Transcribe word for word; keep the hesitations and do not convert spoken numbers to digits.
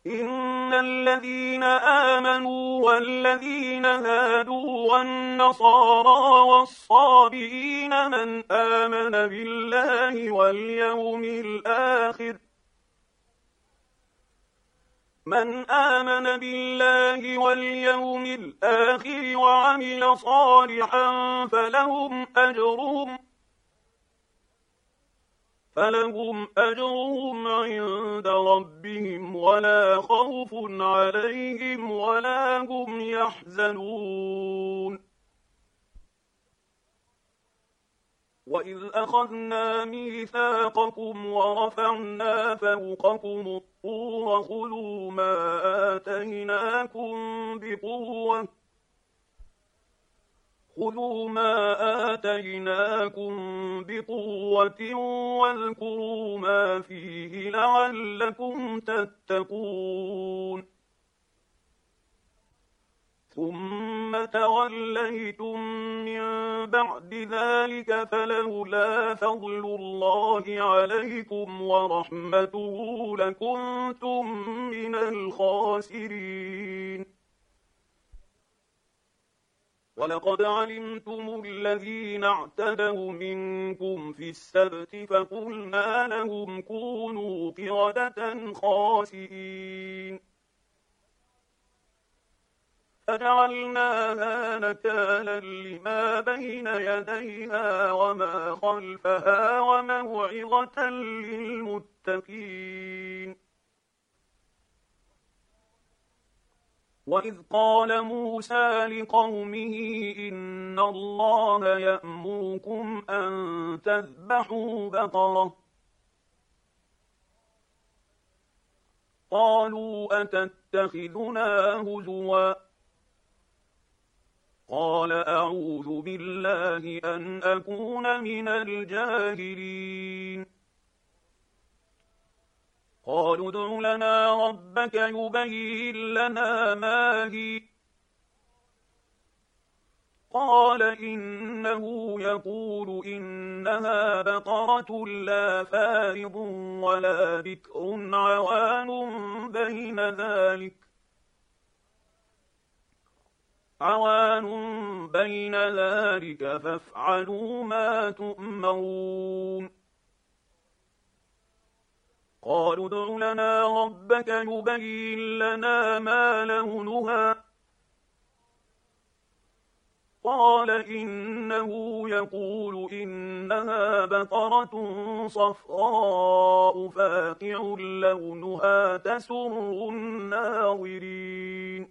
إن الذين آمنوا والذين هادوا والنصارى والصابئين من آمن بالله واليوم الآخر من آمن بالله واليوم الآخر وعمل صالحا فلهم أجرهم فلهم أجرهم عند ربهم ولا خوف عليهم ولا هم يحزنون. وإذ أخذنا ميثاقكم ورفعنا فوقكم الطور خذوا ما آتيناكم بقوة خذوا ما آتيناكم بقوة واذكروا ما فيه لعلكم تتقون. ثم توليتم من بعد ذلك فلولا فضل الله عليكم ورحمته لكنتم من الخاسرين. ولقد علمتم الذين اعتدوا منكم في السبت فقلنا لهم كونوا قردة خاسئين فجعلناها نكالا لما بين يديها وما خلفها وموعظة للمتقين. وإذ قال موسى لقومه إن الله يأمركم أن تذبحوا بقرة قالوا أتتخذنا هزوا قال أعوذ بالله أن أكون من الجاهلين. قالوا ادع لنا ربك يبين لنا ما هي قال إنه يقول إنها بقرة لا فارض ولا بكر عوان بين ذلك عوان بين ذلك فافعلوا ما تؤمرون. قالوا ادع لنا ربك يبين لنا ما لونها قال إنه يقول إنها بقرة صفراء فاقع لونها تسر الناظرين.